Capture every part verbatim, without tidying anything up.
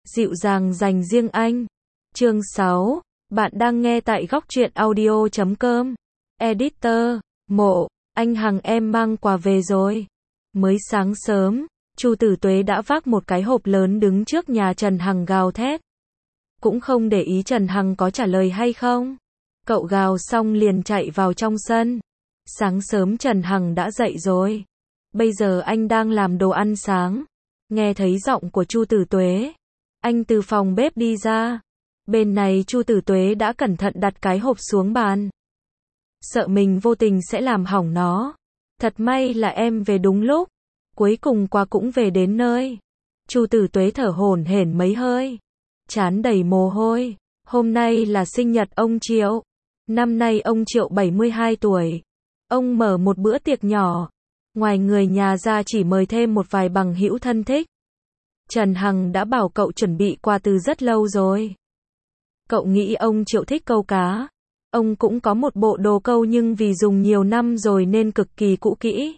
dịu dàng dành riêng anh. Chương sáu, bạn đang nghe tại góc truyện audio chấm com. Editor, Mộ, anh Hằng em mang quà về rồi. Mới sáng sớm, Chu Tử Tuế đã vác một cái hộp lớn đứng trước nhà Trần Hằng gào thét. Cũng không để ý Trần Hằng có trả lời hay không. Cậu gào xong liền chạy vào trong sân. Sáng sớm Trần Hằng đã dậy rồi. Bây giờ anh đang làm đồ ăn sáng. Nghe thấy giọng của Chu Tử Tuế, anh từ phòng bếp đi ra. Bên này Chu Tử Tuế đã cẩn thận đặt cái hộp xuống bàn. Sợ mình vô tình sẽ làm hỏng nó. Thật may là em về đúng lúc. Cuối cùng quà cũng về đến nơi. Chu Tử Tuế thở hổn hển mấy hơi, trán đầy mồ hôi. Hôm nay là sinh nhật ông Triệu. Năm nay ông Triệu bảy mươi hai tuổi. Ông mở một bữa tiệc nhỏ. Ngoài người nhà ra chỉ mời thêm một vài bằng hữu thân thích. Trần Hằng đã bảo cậu chuẩn bị quà từ rất lâu rồi. Cậu nghĩ ông Triệu thích câu cá. Ông cũng có một bộ đồ câu nhưng vì dùng nhiều năm rồi nên cực kỳ cũ kỹ.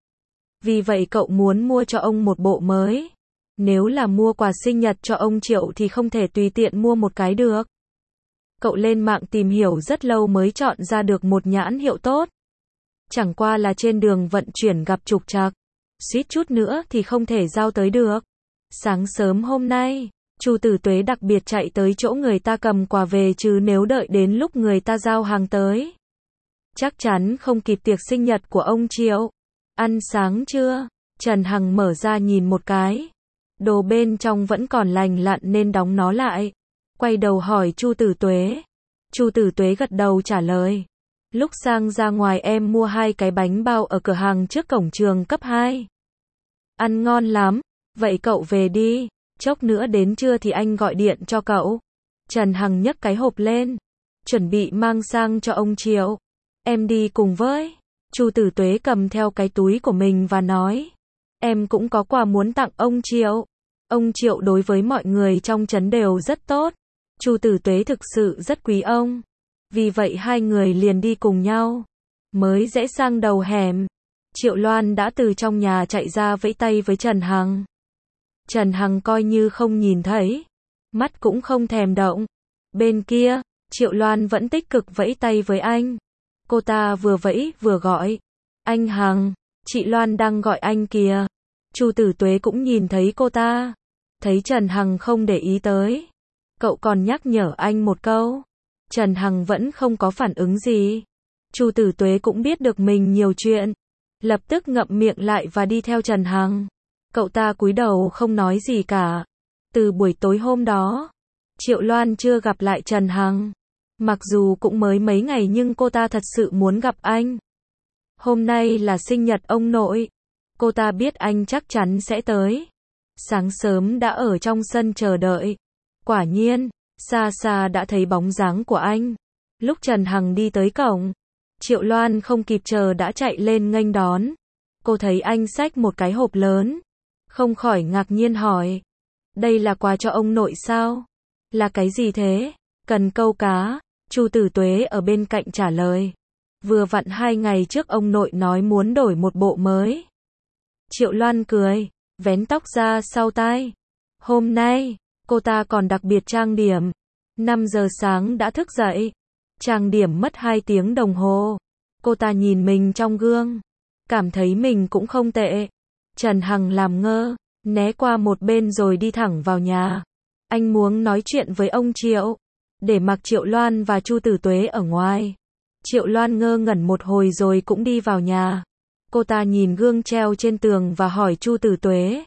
Vì vậy cậu muốn mua cho ông một bộ mới. Nếu là mua quà sinh nhật cho ông Triệu thì không thể tùy tiện mua một cái được. Cậu lên mạng tìm hiểu rất lâu mới chọn ra được một nhãn hiệu tốt. Chẳng qua là trên đường vận chuyển gặp trục trặc, suýt chút nữa thì không thể giao tới được. Sáng sớm hôm nay, Chu Tử Tuế đặc biệt chạy tới chỗ người ta cầm quà về chứ nếu đợi đến lúc người ta giao hàng tới, chắc chắn không kịp tiệc sinh nhật của ông Triệu. Ăn sáng chưa? Trần Hằng mở ra nhìn một cái. Đồ bên trong vẫn còn lành lặn nên đóng nó lại. Quay đầu hỏi Chu Tử Tuế. Chu Tử Tuế gật đầu trả lời. Lúc sang ra ngoài em mua hai cái bánh bao ở cửa hàng trước cổng trường cấp hai. Ăn ngon lắm. Vậy cậu về đi. Chốc nữa đến trưa thì anh gọi điện cho cậu. Trần Hằng nhấc cái hộp lên, chuẩn bị mang sang cho ông Triệu. Em đi cùng với. Chu Tử Tuế cầm theo cái túi của mình và nói. Em cũng có quà muốn tặng ông Triệu. Ông Triệu đối với mọi người trong trấn đều rất tốt. Chu Tử Tuế thực sự rất quý ông. Vì vậy hai người liền đi cùng nhau. Mới rẽ sang đầu hẻm, Triệu Loan đã từ trong nhà chạy ra vẫy tay với Trần Hằng. Trần Hằng coi như không nhìn thấy, mắt cũng không thèm động. Bên kia, Triệu Loan vẫn tích cực vẫy tay với anh. Cô ta vừa vẫy vừa gọi. Anh Hằng, chị Loan đang gọi anh kìa. Chu Tử Tuế cũng nhìn thấy cô ta. Thấy Trần Hằng không để ý tới, cậu còn nhắc nhở anh một câu. Trần Hằng vẫn không có phản ứng gì. Chu Tử Tuế cũng biết được mình nhiều chuyện, lập tức ngậm miệng lại và đi theo Trần Hằng. Cậu ta cúi đầu không nói gì cả. Từ buổi tối hôm đó, Triệu Loan chưa gặp lại Trần Hằng. Mặc dù cũng mới mấy ngày nhưng cô ta thật sự muốn gặp anh. Hôm nay là sinh nhật ông nội. Cô ta biết anh chắc chắn sẽ tới. Sáng sớm đã ở trong sân chờ đợi. Quả nhiên, xa xa đã thấy bóng dáng của anh. Lúc Trần Hằng đi tới cổng, Triệu Loan không kịp chờ đã chạy lên nghênh đón. Cô thấy anh xách một cái hộp lớn, không khỏi ngạc nhiên hỏi. Đây là quà cho ông nội sao? Là cái gì thế? Cần câu cá. Chu Tử Tuế ở bên cạnh trả lời. Vừa vặn hai ngày trước ông nội nói muốn đổi một bộ mới. Triệu Loan cười, vén tóc ra sau tai. Hôm nay, cô ta còn đặc biệt trang điểm. năm giờ sáng đã thức dậy. Trang điểm mất hai tiếng đồng hồ. Cô ta nhìn mình trong gương, cảm thấy mình cũng không tệ. Trần Hằng làm ngơ, né qua một bên rồi đi thẳng vào nhà. Anh muốn nói chuyện với ông Triệu, để mặc Triệu Loan và Chu Tử Tuế ở ngoài. Triệu Loan ngơ ngẩn một hồi rồi cũng đi vào nhà. Cô ta nhìn gương treo trên tường và hỏi Chu Tử Tuế.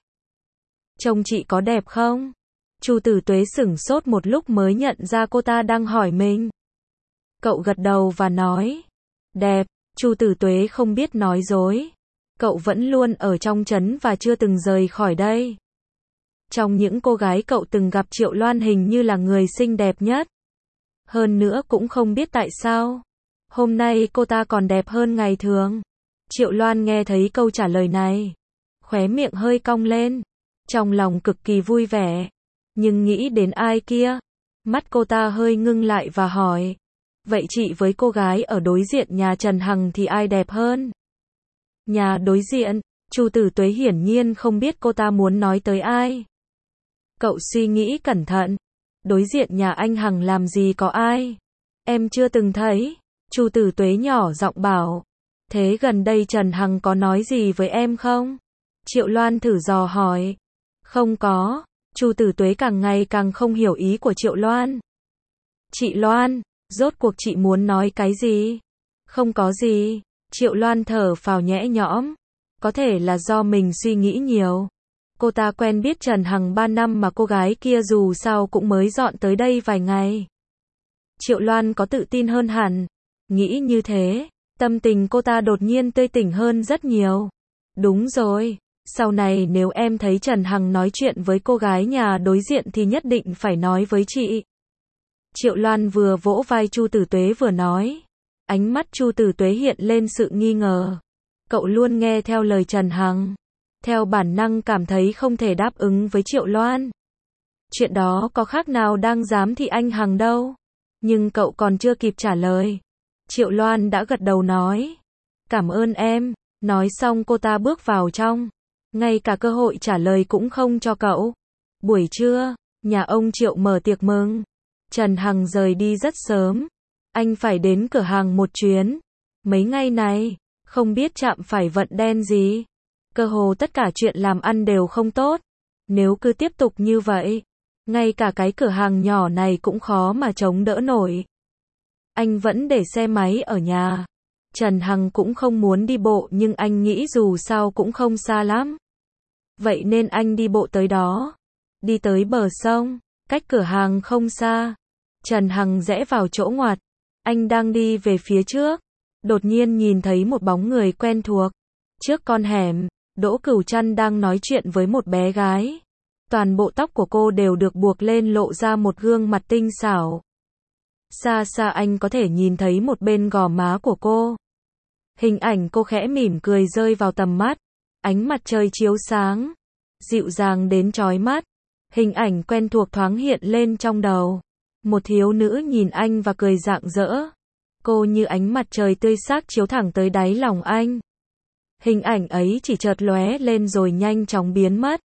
Trông chị có đẹp không? Chu Tử Tuế sửng sốt một lúc mới nhận ra cô ta đang hỏi mình. Cậu gật đầu và nói. Đẹp. Chu Tử Tuế không biết nói dối. Cậu vẫn luôn ở trong trấn và chưa từng rời khỏi đây. Trong những cô gái cậu từng gặp Triệu Loan hình như là người xinh đẹp nhất. Hơn nữa cũng không biết tại sao. Hôm nay cô ta còn đẹp hơn ngày thường. Triệu Loan nghe thấy câu trả lời này, khóe miệng hơi cong lên. Trong lòng cực kỳ vui vẻ. Nhưng nghĩ đến ai kia, mắt cô ta hơi ngưng lại và hỏi. Vậy chị với cô gái ở đối diện nhà Trần Hằng thì ai đẹp hơn? Nhà đối diện, Chu Tử Tuế hiển nhiên không biết cô ta muốn nói tới ai. Cậu suy nghĩ cẩn thận. Đối diện nhà anh Hằng làm gì có ai? Em chưa từng thấy. Chu Tử Tuế nhỏ giọng bảo. Thế gần đây Trần Hằng có nói gì với em không? Triệu Loan thử dò hỏi. Không có. Chu Tử Tuế càng ngày càng không hiểu ý của Triệu Loan. Chị Loan, rốt cuộc chị muốn nói cái gì? Không có gì. Triệu Loan thở phào nhẹ nhõm. Có thể là do mình suy nghĩ nhiều. Cô ta quen biết Trần Hằng ba năm mà cô gái kia dù sao cũng mới dọn tới đây vài ngày. Triệu Loan có tự tin hơn hẳn. Nghĩ như thế, tâm tình cô ta đột nhiên tươi tỉnh hơn rất nhiều. Đúng rồi, sau này nếu em thấy Trần Hằng nói chuyện với cô gái nhà đối diện thì nhất định phải nói với chị. Triệu Loan vừa vỗ vai Chu Tử Tuế vừa nói. Ánh mắt Chu Tử Tuế hiện lên sự nghi ngờ. Cậu luôn nghe theo lời Trần Hằng. Theo bản năng cảm thấy không thể đáp ứng với Triệu Loan. Chuyện đó có khác nào đang giám thị anh Hằng đâu. Nhưng cậu còn chưa kịp trả lời. Triệu Loan đã gật đầu nói. Cảm ơn em. Nói xong cô ta bước vào trong. Ngay cả cơ hội trả lời cũng không cho cậu. Buổi trưa, nhà ông Triệu mở tiệc mừng. Trần Hằng rời đi rất sớm. Anh phải đến cửa hàng một chuyến. Mấy ngày này, không biết chạm phải vận đen gì. Cơ hồ tất cả chuyện làm ăn đều không tốt. Nếu cứ tiếp tục như vậy, ngay cả cái cửa hàng nhỏ này cũng khó mà chống đỡ nổi. Anh vẫn để xe máy ở nhà. Trần Hằng cũng không muốn đi bộ nhưng anh nghĩ dù sao cũng không xa lắm. Vậy nên anh đi bộ tới đó. Đi tới bờ sông, cách cửa hàng không xa. Trần Hằng rẽ vào chỗ ngoặt. Anh đang đi về phía trước. Đột nhiên nhìn thấy một bóng người quen thuộc. Trước con hẻm, Đỗ Cửu Trăn đang nói chuyện với một bé gái. Toàn bộ tóc của cô đều được buộc lên lộ ra một gương mặt tinh xảo. Xa xa anh có thể nhìn thấy một bên gò má của cô. Hình ảnh cô khẽ mỉm cười rơi vào tầm mắt. Ánh mặt trời chiếu sáng, dịu dàng đến chói mắt. Hình ảnh quen thuộc thoáng hiện lên trong đầu. Một thiếu nữ nhìn anh và cười rạng rỡ. Cô như ánh mặt trời tươi sắc chiếu thẳng tới đáy lòng anh. Hình ảnh ấy chỉ chợt lóe lên rồi nhanh chóng biến mất.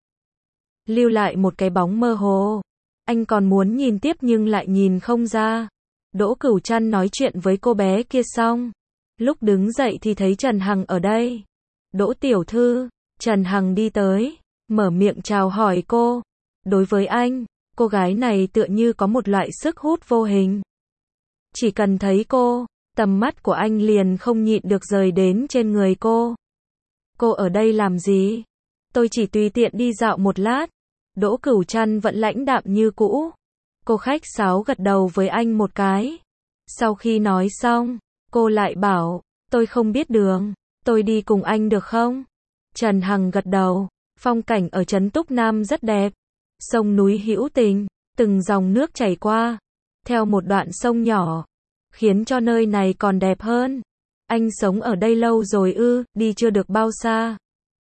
Lưu lại một cái bóng mơ hồ. Anh còn muốn nhìn tiếp nhưng lại nhìn không ra. Đỗ Cửu Trăn nói chuyện với cô bé kia xong. Lúc đứng dậy thì thấy Trần Hằng ở đây. Đỗ tiểu thư, Trần Hằng đi tới, mở miệng chào hỏi cô. Đối với anh, cô gái này tựa như có một loại sức hút vô hình. Chỉ cần thấy cô, tầm mắt của anh liền không nhịn được rời đến trên người cô. Cô ở đây làm gì? Tôi chỉ tùy tiện đi dạo một lát. Đỗ Cửu Trăn vẫn lãnh đạm như cũ. Cô khách sáo gật đầu với anh một cái. Sau khi nói xong, cô lại bảo, tôi không biết đường, tôi đi cùng anh được không? Trần Hằng gật đầu. Phong cảnh ở trấn Túc Nam rất đẹp. Sông núi hữu tình, từng dòng nước chảy qua, theo một đoạn sông nhỏ, khiến cho nơi này còn đẹp hơn. Anh sống ở đây lâu rồi ư, đi chưa được bao xa.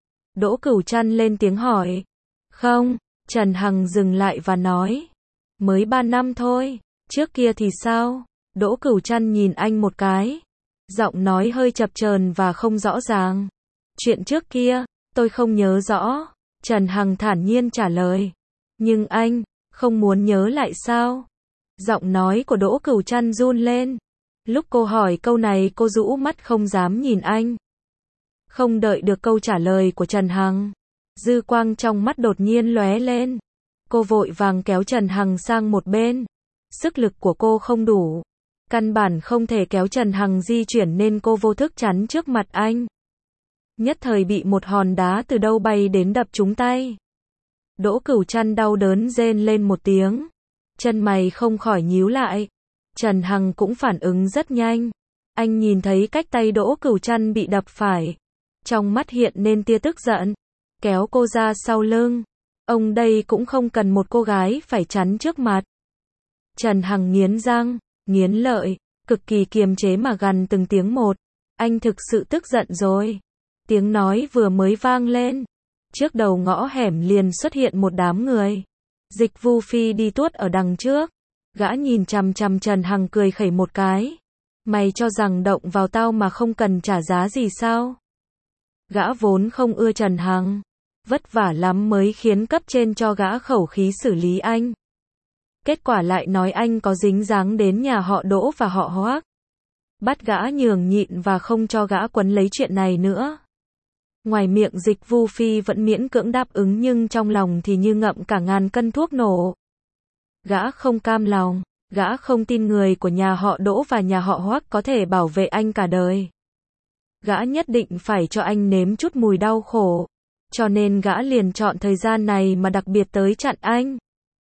Đỗ Cửu Trăn lên tiếng hỏi. Không, Trần Hằng dừng lại và nói. Mới ba năm thôi, trước kia thì sao? Đỗ Cửu Trăn nhìn anh một cái. Giọng nói hơi chập chờn và không rõ ràng. Chuyện trước kia, tôi không nhớ rõ. Trần Hằng thản nhiên trả lời. Nhưng anh, không muốn nhớ lại sao? Giọng nói của Đỗ Cửu Trăn run lên. Lúc cô hỏi câu này cô rũ mắt không dám nhìn anh. Không đợi được câu trả lời của Trần Hằng. Dư quang trong mắt đột nhiên lóe lên. Cô vội vàng kéo Trần Hằng sang một bên. Sức lực của cô không đủ. Căn bản không thể kéo Trần Hằng di chuyển nên cô vô thức chắn trước mặt anh. Nhất thời bị một hòn đá từ đâu bay đến đập trúng tay. Đỗ Cửu Trăn đau đớn rên lên một tiếng. Chân mày không khỏi nhíu lại. Trần Hằng cũng phản ứng rất nhanh. Anh nhìn thấy cách tay Đỗ Cửu Trăn bị đập phải. Trong mắt hiện lên tia tức giận. Kéo cô ra sau lưng. Ông đây cũng không cần một cô gái phải chắn trước mặt. Trần Hằng nghiến răng, nghiến lợi, cực kỳ kiềm chế mà gằn từng tiếng một. Anh thực sự tức giận rồi. Tiếng nói vừa mới vang lên. Trước đầu ngõ hẻm liền xuất hiện một đám người. Dịch Vu Phi đi tuốt ở đằng trước. Gã nhìn chằm chằm Trần Hằng cười khẩy một cái. Mày cho rằng động vào tao mà không cần trả giá gì sao? Gã vốn không ưa Trần Hằng. Vất vả lắm mới khiến cấp trên cho gã khẩu khí xử lý anh. Kết quả lại nói anh có dính dáng đến nhà họ Đỗ và họ Hoác. Bắt gã nhường nhịn và không cho gã quấn lấy chuyện này nữa. Ngoài miệng Dịch Vu Phi vẫn miễn cưỡng đáp ứng nhưng trong lòng thì như ngậm cả ngàn cân thuốc nổ. Gã không cam lòng, gã không tin người của nhà họ Đỗ và nhà họ Hoác có thể bảo vệ anh cả đời. Gã nhất định phải cho anh nếm chút mùi đau khổ. Cho nên gã liền chọn thời gian này mà đặc biệt tới chặn anh.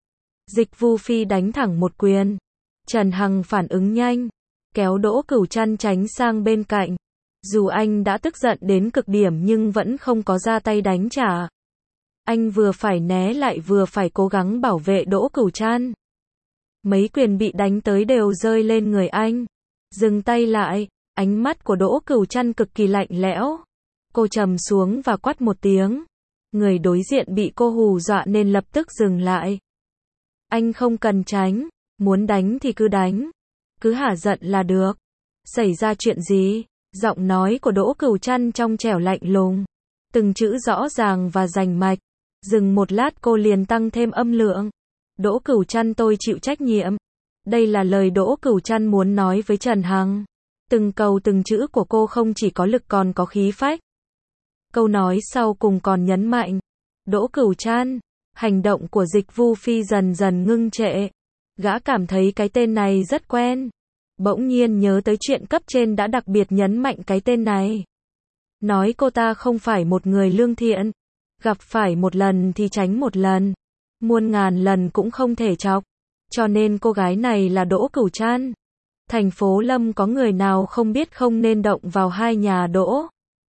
Dịch Vu Phi đánh thẳng một quyền. Trần Hằng phản ứng nhanh, kéo Đỗ Cửu Trăn tránh sang bên cạnh. Dù anh đã tức giận đến cực điểm nhưng vẫn không có ra tay đánh trả. Anh vừa phải né lại vừa phải cố gắng bảo vệ Đỗ Cửu Trăn. Mấy quyền bị đánh tới đều rơi lên người anh. Dừng tay lại, ánh mắt của Đỗ Cửu Trăn cực kỳ lạnh lẽo. Cô trầm xuống và quát một tiếng. Người đối diện bị cô hù dọa nên lập tức dừng lại. Anh không cần tránh, muốn đánh thì cứ đánh. Cứ hả giận là được. Xảy ra chuyện gì? Giọng nói của Đỗ Cửu Trăn trong trẻo lạnh lùng. Từng chữ rõ ràng và rành mạch. Dừng một lát cô liền tăng thêm âm lượng. Đỗ Cửu Trăn tôi chịu trách nhiệm. Đây là lời Đỗ Cửu Trăn muốn nói với Trần Hằng. Từng câu từng chữ của cô không chỉ có lực còn có khí phách. Câu nói sau cùng còn nhấn mạnh. Đỗ Cửu Trăn, hành động của Dịch Vu Phi dần dần ngưng trệ. Gã cảm thấy cái tên này rất quen. Bỗng nhiên nhớ tới chuyện cấp trên đã đặc biệt nhấn mạnh cái tên này. Nói cô ta không phải một người lương thiện. Gặp phải một lần thì tránh một lần. Muôn ngàn lần cũng không thể chọc. Cho nên cô gái này là Đỗ Cửu Trăn. Thành phố Lâm có người nào không biết không nên động vào hai nhà Đỗ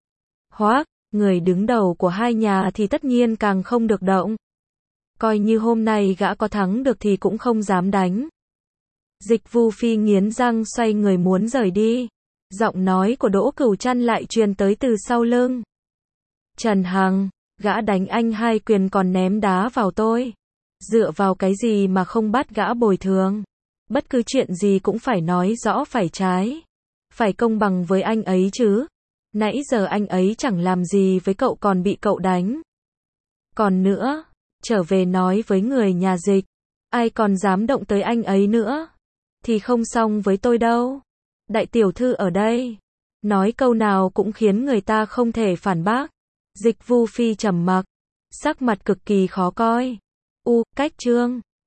Hoác, người đứng đầu của hai nhà thì tất nhiên càng không được động. Coi như hôm nay gã có thắng được thì cũng không dám đánh. Dịch Vu Phi nghiến răng xoay người muốn rời đi. Giọng nói của Đỗ Cửu Trăn lại truyền tới từ sau lưng. Trần Hằng, gã đánh anh hai quyền còn ném đá vào tôi. Dựa vào cái gì mà không bắt gã bồi thường? Bất cứ chuyện gì cũng phải nói rõ phải trái. Phải công bằng với anh ấy chứ. Nãy giờ anh ấy chẳng làm gì với cậu còn bị cậu đánh. Còn nữa, trở về nói với người nhà Dịch. Ai còn dám động tới anh ấy nữa. Thì không xong với tôi đâu. Đại tiểu thư ở đây. Nói câu nào cũng khiến người ta không thể phản bác. Dịch Vu Phi trầm mặc. Sắc mặt cực kỳ khó coi. U, cách chương.